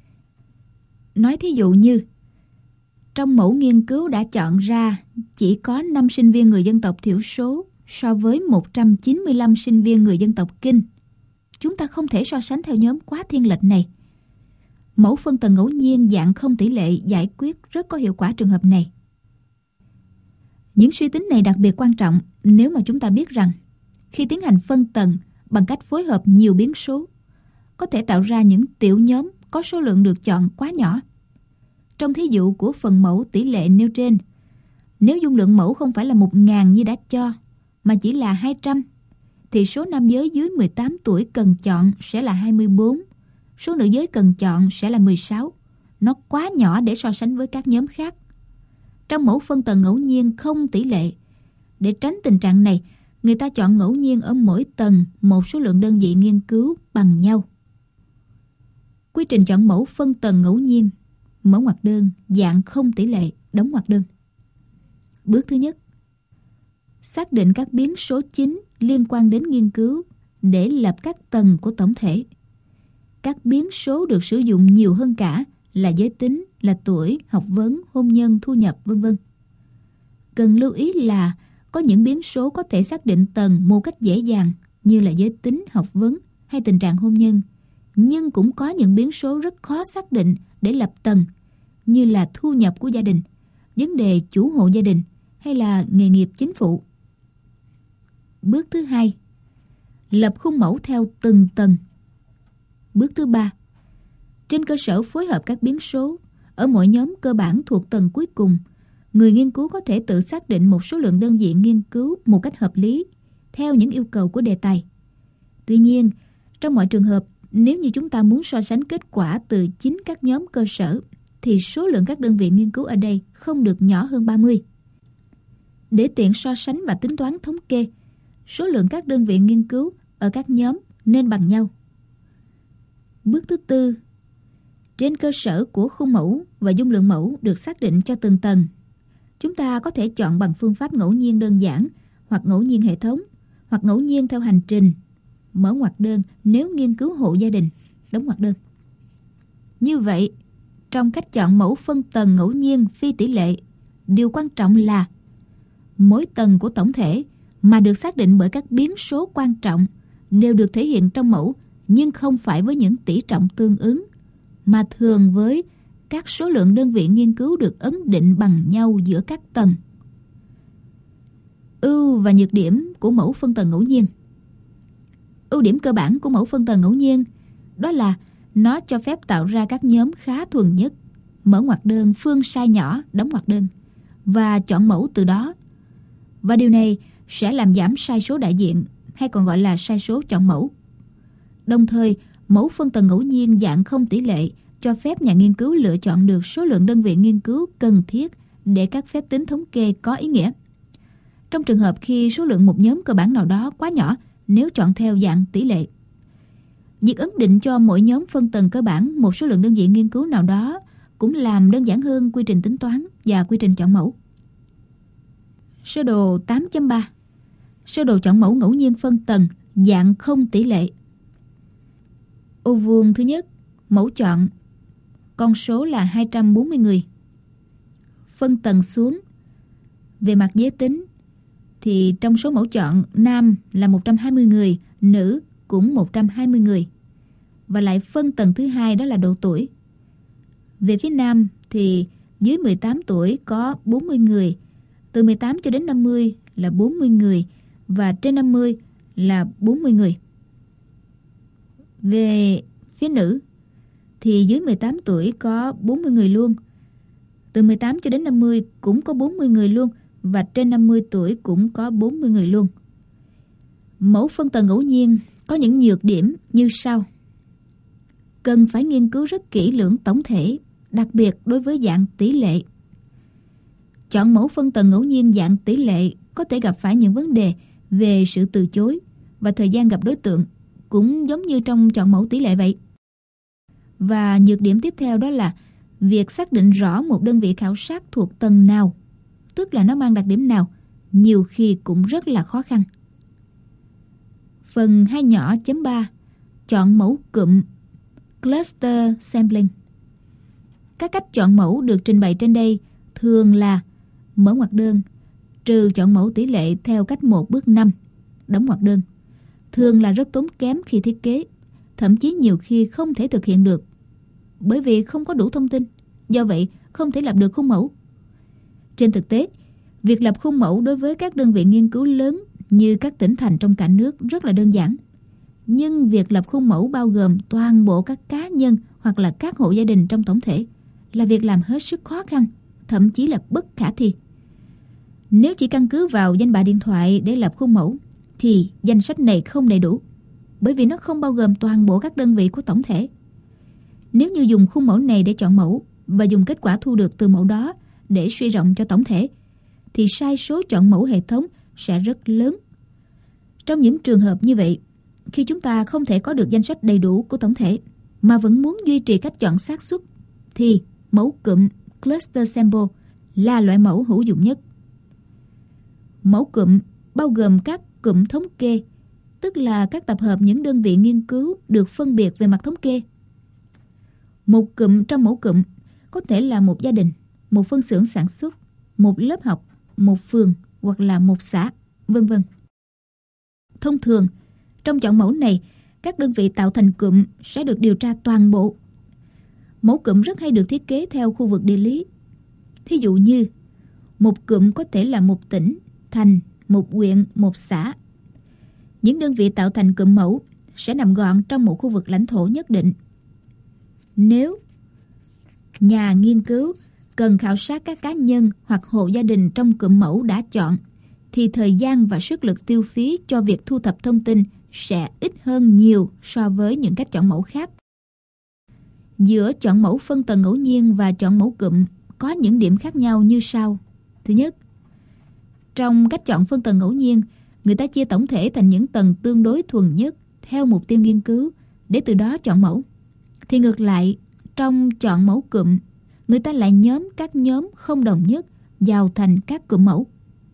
Nói thí dụ như, trong mẫu nghiên cứu đã chọn ra chỉ có 5 sinh viên người dân tộc thiểu số so với 195 sinh viên người dân tộc Kinh. Chúng ta không thể so sánh theo nhóm quá thiên lệch này. Mẫu phân tầng ngẫu nhiên dạng không tỷ lệ giải quyết rất có hiệu quả trường hợp này. Những suy tính này đặc biệt quan trọng nếu mà chúng ta biết rằng khi tiến hành phân tầng bằng cách phối hợp nhiều biến số, có thể tạo ra những tiểu nhóm có số lượng được chọn quá nhỏ. Trong thí dụ của phần mẫu tỷ lệ nêu trên, nếu dung lượng mẫu không phải là 1.000 như đã cho, mà chỉ là 200, thì số nam giới dưới 18 tuổi cần chọn sẽ là 24, số nữ giới cần chọn sẽ là 16. Nó quá nhỏ để so sánh với các nhóm khác. Trong mẫu phân tầng ngẫu nhiên không tỷ lệ, để tránh tình trạng này, người ta chọn ngẫu nhiên ở mỗi tầng một số lượng đơn vị nghiên cứu bằng nhau. Quy trình chọn mẫu phân tầng ngẫu nhiên, mở ngoặc đơn, dạng không tỷ lệ, đóng ngoặc đơn. Bước thứ nhất, xác định các biến số chính liên quan đến nghiên cứu để lập các tầng của tổng thể. Các biến số được sử dụng nhiều hơn cả là giới tính, là tuổi, học vấn, hôn nhân, thu nhập, v.v. Cần lưu ý là có những biến số có thể xác định tầng một cách dễ dàng như là giới tính, học vấn hay tình trạng hôn nhân, nhưng cũng có những biến số rất khó xác định để lập tầng như là thu nhập của gia đình, vấn đề chủ hộ gia đình hay là nghề nghiệp chính phụ. Bước thứ hai, lập khuôn mẫu theo từng tầng. Bước thứ ba, trên cơ sở phối hợp các biến số ở mỗi nhóm cơ bản thuộc tầng cuối cùng, người nghiên cứu có thể tự xác định một số lượng đơn vị nghiên cứu một cách hợp lý theo những yêu cầu của đề tài. Tuy nhiên, trong mọi trường hợp, nếu như chúng ta muốn so sánh kết quả từ chính các nhóm cơ sở, thì số lượng các đơn vị nghiên cứu ở đây không được nhỏ hơn 30. Để tiện so sánh và tính toán thống kê, số lượng các đơn vị nghiên cứu ở các nhóm nên bằng nhau. Bước thứ tư, trên cơ sở của khuôn mẫu và dung lượng mẫu được xác định cho từng tầng, chúng ta có thể chọn bằng phương pháp ngẫu nhiên đơn giản, hoặc ngẫu nhiên hệ thống, hoặc ngẫu nhiên theo hành trình, mở ngoặc đơn nếu nghiên cứu hộ gia đình, đóng ngoặc đơn. Như vậy, trong cách chọn mẫu phân tầng ngẫu nhiên phi tỷ lệ, điều quan trọng là mỗi tầng của tổng thể mà được xác định bởi các biến số quan trọng đều được thể hiện trong mẫu, nhưng không phải với những tỷ trọng tương ứng, mà thường với các số lượng đơn vị nghiên cứu được ấn định bằng nhau giữa các tầng. Ưu và nhược điểm của mẫu phân tầng ngẫu nhiên. Ưu điểm cơ bản của mẫu phân tầng ngẫu nhiên đó là Nó cho phép tạo ra các nhóm khá thuần nhất, mở ngoặc đơn, phương sai nhỏ, đóng ngoặc đơn và chọn mẫu từ đó. Và điều này sẽ làm giảm sai số đại diện, hay còn gọi là sai số chọn mẫu. Đồng thời, mẫu phân tầng ngẫu nhiên dạng không tỷ lệ cho phép nhà nghiên cứu lựa chọn được số lượng đơn vị nghiên cứu cần thiết để các phép tính thống kê có ý nghĩa. Trong trường hợp khi số lượng một nhóm cơ bản nào đó quá nhỏ nếu chọn theo dạng tỷ lệ. Việc ấn định cho mỗi nhóm phân tầng cơ bản một số lượng đơn vị nghiên cứu nào đó cũng làm đơn giản hơn quy trình tính toán và quy trình chọn mẫu. Sơ đồ 8.3. Sơ đồ chọn mẫu ngẫu nhiên phân tầng dạng không tỷ lệ. Ô vuông thứ nhất, mẫu chọn, con số là 240 người. Phân tầng xuống, về mặt giới tính thì trong số mẫu chọn, nam là 120 người, nữ cũng 120 người. Và lại phân tầng thứ hai đó là độ tuổi. Về phía nam thì dưới 18 tuổi có 40 người, từ 18 cho đến 50 là 40 người và trên 50 là 40 người. Về phía nữ thì dưới 18 tuổi có 40 người luôn, từ 18 cho đến 50 cũng có 40 người luôn và trên 50 tuổi cũng có 40 người luôn. Mẫu phân tầng ngẫu nhiên có những nhược điểm như sau. Cần phải nghiên cứu rất kỹ lưỡng tổng thể, đặc biệt đối với dạng tỷ lệ. Chọn mẫu phân tầng ngẫu nhiên dạng tỷ lệ có thể gặp phải những vấn đề về sự từ chối và thời gian gặp đối tượng, cũng giống như trong chọn mẫu tỷ lệ vậy. Và nhược điểm tiếp theo đó là việc xác định rõ một đơn vị khảo sát thuộc tầng nào, tức là nó mang đặc điểm nào, nhiều khi cũng rất là khó khăn. Phần 2 nhỏ.3 chọn mẫu cụm Cluster Sampling. Các cách chọn mẫu được trình bày trên đây thường là mở ngoặc đơn, trừ chọn mẫu tỷ lệ theo cách 1 bước 5, đóng ngoặc đơn. Thường là rất tốn kém khi thiết kế, thậm chí nhiều khi không thể thực hiện được, bởi vì không có đủ thông tin, do vậy không thể lập được khung mẫu. Trên thực tế, việc lập khung mẫu đối với các đơn vị nghiên cứu lớn như các tỉnh thành trong cả nước rất là đơn giản. Nhưng việc lập khung mẫu bao gồm toàn bộ các cá nhân hoặc là các hộ gia đình trong tổng thể là việc làm hết sức khó khăn, thậm chí là bất khả thi. Nếu chỉ căn cứ vào danh bạ điện thoại để lập khung mẫu thì danh sách này không đầy đủ, bởi vì nó không bao gồm toàn bộ các đơn vị của tổng thể. Nếu như dùng khung mẫu này để chọn mẫu và dùng kết quả thu được từ mẫu đó để suy rộng cho tổng thể, thì sai số chọn mẫu hệ thống sẽ rất lớn. Trong những trường hợp như vậy, khi chúng ta không thể có được danh sách đầy đủ của tổng thể mà vẫn muốn duy trì cách chọn xác suất, thì mẫu cụm Cluster Sample là loại mẫu hữu dụng nhất. Mẫu cụm bao gồm các cụm thống kê, tức là các tập hợp những đơn vị nghiên cứu được phân biệt về mặt thống kê. Một cụm trong mẫu cụm có thể là một gia đình, một phân xưởng sản xuất, một lớp học, một phường hoặc là một xã, vân vân. Thông thường, trong chọn mẫu này, các đơn vị tạo thành cụm sẽ được điều tra toàn bộ. Mẫu cụm rất hay được thiết kế theo khu vực địa lý. Thí dụ như, một cụm có thể là một tỉnh, thành, một huyện, một xã. Những đơn vị tạo thành cụm mẫu sẽ nằm gọn trong một khu vực lãnh thổ nhất định. Nếu nhà nghiên cứu cần khảo sát các cá nhân hoặc hộ gia đình trong cụm mẫu đã chọn, thì thời gian và sức lực tiêu phí cho việc thu thập thông tin sẽ ít hơn nhiều so với những cách chọn mẫu khác. Giữa chọn mẫu phân tầng ngẫu nhiên và chọn mẫu cụm có những điểm khác nhau như sau. Thứ nhất, trong cách chọn phân tầng ngẫu nhiên, người ta chia tổng thể thành những tầng tương đối thuần nhất theo mục tiêu nghiên cứu để từ đó chọn mẫu. Thì ngược lại, trong chọn mẫu cụm, người ta lại nhóm các nhóm không đồng nhất vào thành các cụm mẫu.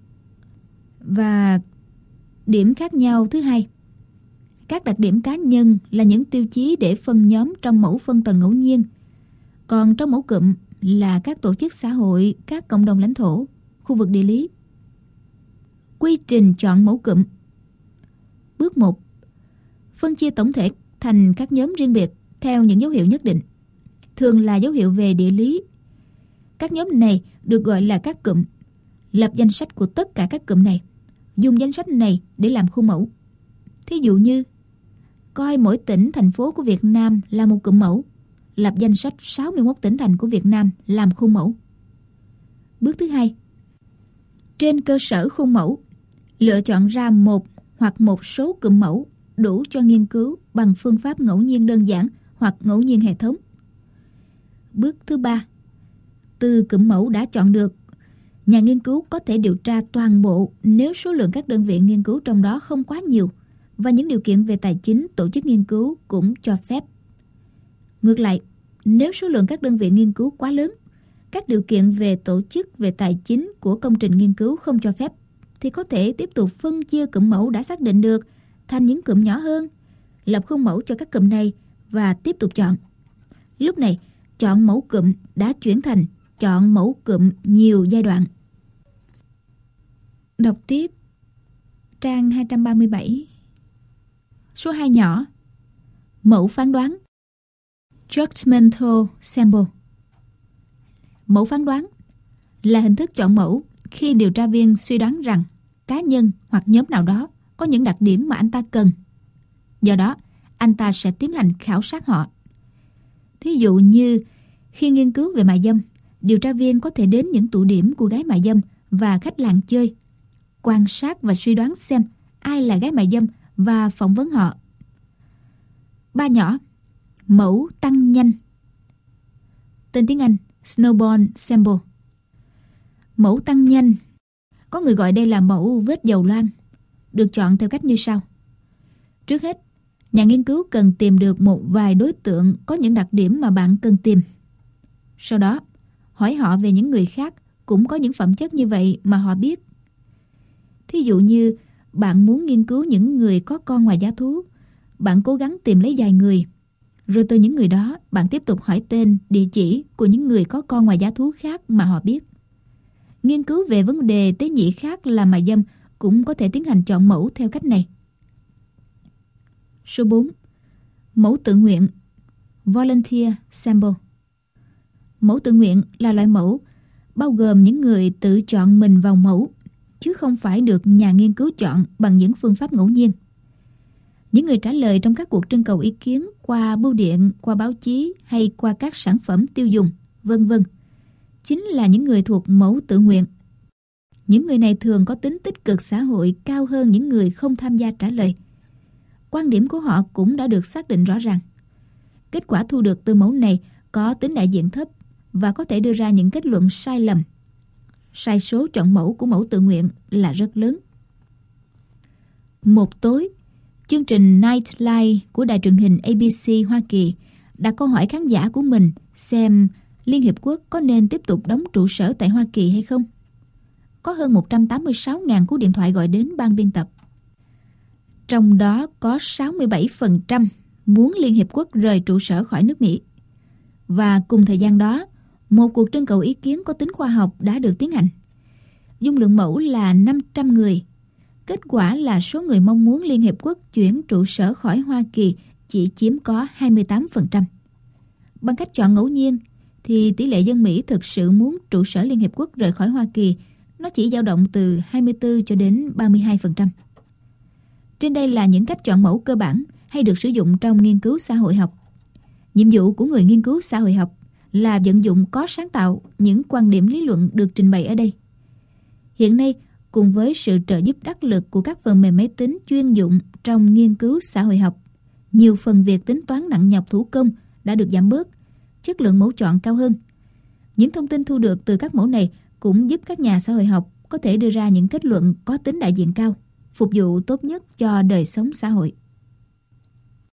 Và điểm khác nhau thứ hai, các đặc điểm cá nhân là những tiêu chí để phân nhóm trong mẫu phân tầng ngẫu nhiên. Còn trong mẫu cụm là các tổ chức xã hội, các cộng đồng lãnh thổ, khu vực địa lý. Quy trình chọn mẫu cụm. Bước 1. Phân chia tổng thể thành các nhóm riêng biệt theo những dấu hiệu nhất định, thường là dấu hiệu về địa lý. Các nhóm này được gọi là các cụm. Lập danh sách của tất cả các cụm này, dùng danh sách này để làm khung mẫu. Thí dụ như coi mỗi tỉnh, thành phố của Việt Nam là một cụm mẫu, lập danh sách 61 tỉnh thành của Việt Nam làm khuôn mẫu. Bước thứ hai, trên cơ sở khuôn mẫu, lựa chọn ra một hoặc một số cụm mẫu đủ cho nghiên cứu bằng phương pháp ngẫu nhiên đơn giản hoặc ngẫu nhiên hệ thống. Bước thứ ba, từ cụm mẫu đã chọn được, nhà nghiên cứu có thể điều tra toàn bộ nếu số lượng các đơn vị nghiên cứu trong đó không quá nhiều và những điều kiện về tài chính tổ chức nghiên cứu cũng cho phép. Ngược lại, nếu số lượng các đơn vị nghiên cứu quá lớn, các điều kiện về tổ chức, về tài chính của công trình nghiên cứu không cho phép, thì có thể tiếp tục phân chia cụm mẫu đã xác định được thành những cụm nhỏ hơn, lập khuôn mẫu cho các cụm này và tiếp tục chọn. Lúc này, chọn mẫu cụm đã chuyển thành chọn mẫu cụm nhiều giai đoạn. Đọc tiếp trang 237. Số 2 nhỏ. Mẫu phán đoán. Judgmental sample. Mẫu phán đoán là hình thức chọn mẫu khi điều tra viên suy đoán rằng cá nhân hoặc nhóm nào đó có những đặc điểm mà anh ta cần. Do đó, anh ta sẽ tiến hành khảo sát họ. Thí dụ như khi nghiên cứu về mại dâm, điều tra viên có thể đến những tụ điểm của gái mại dâm và khách làng chơi, quan sát và suy đoán xem ai là gái mại dâm và phỏng vấn họ. 3 nhỏ. Mẫu tăng nhanh. Tên tiếng Anh Snowball sample. Mẫu tăng nhanh, có người gọi đây là mẫu vết dầu loang, được chọn theo cách như sau. Trước hết, nhà nghiên cứu cần tìm được một vài đối tượng có những đặc điểm mà bạn cần tìm. Sau đó, hỏi họ về những người khác cũng có những phẩm chất như vậy mà họ biết. Thí dụ như bạn muốn nghiên cứu những người có con ngoài giá thú, bạn cố gắng tìm lấy vài người. Rồi từ những người đó, bạn tiếp tục hỏi tên, địa chỉ của những người có con ngoài giá thú khác mà họ biết. Nghiên cứu về vấn đề tế nhị khác là mại dâm cũng có thể tiến hành chọn mẫu theo cách này. Số 4. Mẫu tự nguyện. Volunteer sample. Mẫu tự nguyện là loại mẫu bao gồm những người tự chọn mình vào mẫu, chứ không phải được nhà nghiên cứu chọn bằng những phương pháp ngẫu nhiên. Những người trả lời trong các cuộc trưng cầu ý kiến qua bưu điện, qua báo chí hay qua các sản phẩm tiêu dùng, vân vân, chính là những người thuộc mẫu tự nguyện. Những người này thường có tính tích cực xã hội cao hơn những người không tham gia trả lời. Quan điểm của họ cũng đã được xác định rõ ràng. Kết quả thu được từ mẫu này có tính đại diện thấp và có thể đưa ra những kết luận sai lầm. Sai số chọn mẫu của mẫu tự nguyện là rất lớn. Một tối, chương trình Nightline của đài truyền hình ABC Hoa Kỳ đặt câu hỏi khán giả của mình xem Liên Hiệp Quốc có nên tiếp tục đóng trụ sở tại Hoa Kỳ hay không. Có hơn 186.000 cú điện thoại gọi đến ban biên tập. Trong đó có 67% muốn Liên Hiệp Quốc rời trụ sở khỏi nước Mỹ. Và cùng thời gian đó, một cuộc trưng cầu ý kiến có tính khoa học đã được tiến hành. Dung lượng mẫu là 500 người. Kết quả là số người mong muốn Liên Hiệp Quốc chuyển trụ sở khỏi Hoa Kỳ chỉ chiếm có 28%. Bằng cách chọn ngẫu nhiên, thì tỷ lệ dân Mỹ thực sự muốn trụ sở Liên Hiệp Quốc rời khỏi Hoa Kỳ nó chỉ dao động từ 24 cho đến 32%. Trên đây là những cách chọn mẫu cơ bản hay được sử dụng trong nghiên cứu xã hội học. Nhiệm vụ của người nghiên cứu xã hội học là vận dụng có sáng tạo những quan điểm lý luận được trình bày ở đây. Hiện nay, cùng với sự trợ giúp đắc lực của các phần mềm máy tính chuyên dụng trong nghiên cứu xã hội học, nhiều phần việc tính toán nặng nhọc thủ công đã được giảm bớt, chất lượng mẫu chọn cao hơn. Những thông tin thu được từ các mẫu này cũng giúp các nhà xã hội học có thể đưa ra những kết luận có tính đại diện cao, phục vụ tốt nhất cho đời sống xã hội.